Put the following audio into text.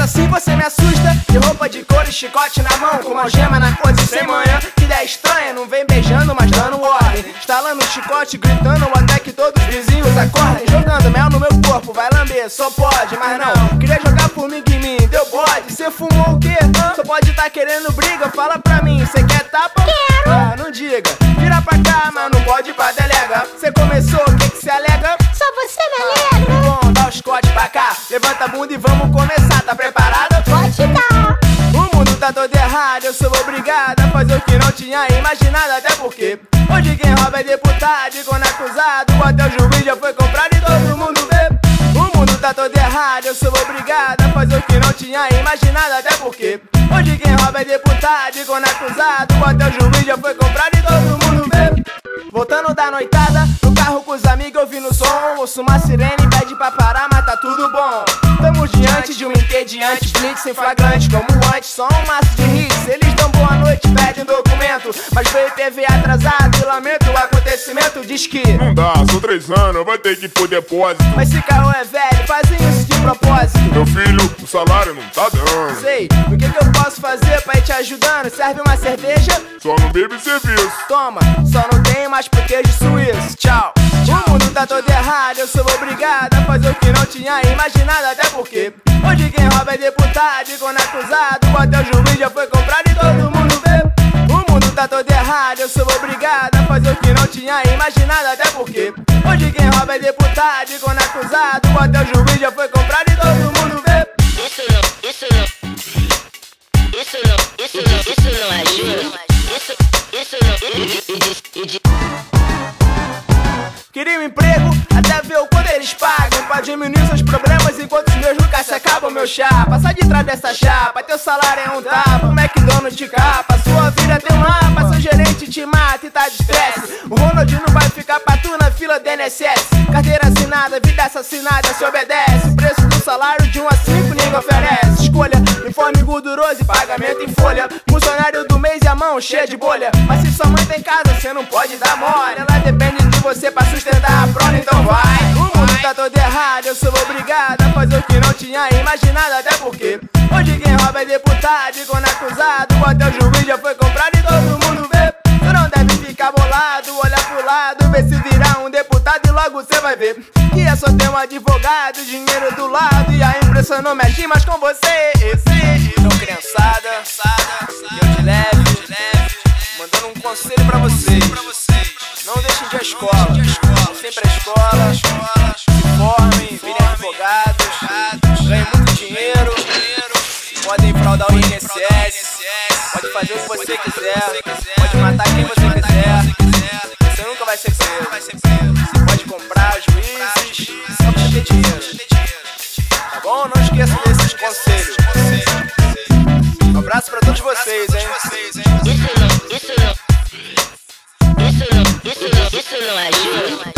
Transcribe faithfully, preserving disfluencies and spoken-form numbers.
Gata, assim você me assusta. De roupa de couro e chicote na mão, com uma algema na coisa sem manhã. Que ideia estranha, não vem beijando, mas dando ordem. Estalando chicote, gritando até que todos os vizinhos acordem. Jogando mel no meu corpo, vai lamber, só pode, mas não. Queria jogar formiga em mim, deu bode. Cê fumou o quê? Só pode tá querendo briga, fala pra mim. Cê quer tapa? Quero. Ah, não diga. Vira pra cá, mas não pode ir pra delega. Cê começou, o que que cê alega? Só você me alegra. Bom, dá os cortes pra cá. Levanta a bunda e vamos começar, tá preparada? Pode dar. O mundo tá todo errado, eu sou obrigada a fazer o que não tinha imaginado. Até porque hoje quem rouba é deputado e quando acusado até o juiz já foi comprado e todo mundo vê. O mundo tá todo errado, eu sou obrigada a fazer o que não tinha imaginado. Até porque hoje quem rouba é deputado e quando acusado até o juiz já foi comprado e todo mundo vê. Voltando da noitada, no carro com os amigos ouvindo o som. Ouço uma sirene, pede pra parar, mas tá tudo bom. Tamo diante de um entediante, blitz em flagrante como antes. Só um maço de hits, eles dão boa noite, pedem documento. Mas veio I P V atrasado e lamento o acontecimento. Diz que não dá, são três anos, vai ter que ir pro depósito. Mas se carro é velho, fazem isso de propósito. Meu filho, o salário não tá dando. Sei, o que que eu posso fazer pra ir te ajudando? Serve uma cerveja? Só não bebe serviço. Toma, só não tenho mais por queijo suíço. Tchau. O mundo tá todo errado, eu sou obrigada a fazer o que não tinha imaginado. Até porque hoje quem rouba é deputado e quando acusado até o juiz já foi comprado e todo mundo vê. O mundo tá todo errado, eu sou obrigada a fazer o que não tinha imaginado. Até porque hoje quem rouba é deputado e quando acusado até o juiz já foi comprado e todo mundo vê. Isso não, isso não. Isso não, isso não, isso não ajuda. Isso, isso não. Queria um emprego, até ver o quanto eles pagam pra diminuir seus problemas enquanto os meus nunca se acabam, meu chá. Passar de trás dessa chapa, teu salário é um tapa. O McDonald's te capa, sua vida tem um mapa. Seu gerente te mata e tá de estresse. O Ronaldinho vai ficar pra tu na fila do I N S S. Carteira assinada, vida assassinada, se obedece. O preço do salário de um a cinco ninguém oferece. Escolha, uniforme gorduroso e pagamento em folha. Funcionário do mês e a mão cheia de bolha. Mas se sua mãe tá em casa, cê não pode dar mole. Ela depende de você pra sustentar a prole, então vai. O mundo tá todo errado, eu sou obrigada a fazer o que não tinha imaginado. Até porque hoje quem rouba é deputado e quando acusado até o juiz já foi comprado e todo mundo vê. Tu não deve ficar bolado, olhar pro lado, ver se virar um deputado e logo cê vai ver que é só ter um advogado, dinheiro do lado e a impressão não mexe mais com você. Então criançada, e eu de leve, mandando um conselho pra vocês. Não deixem de ir à escola, sempre à escola, se formem, virem advogados, ganhem muito dinheiro, podem fraudar o I N S S, pode fazer o que você quiser, pode matar quem você quiser, você nunca vai ser preso. Você pode comprar juízes, só pra ter dinheiro, tá bom? Não esqueça desses conselhos. Um abraço pra todos vocês, hein? Isso não, isso não. Isso não, isso não, isso não ajuda.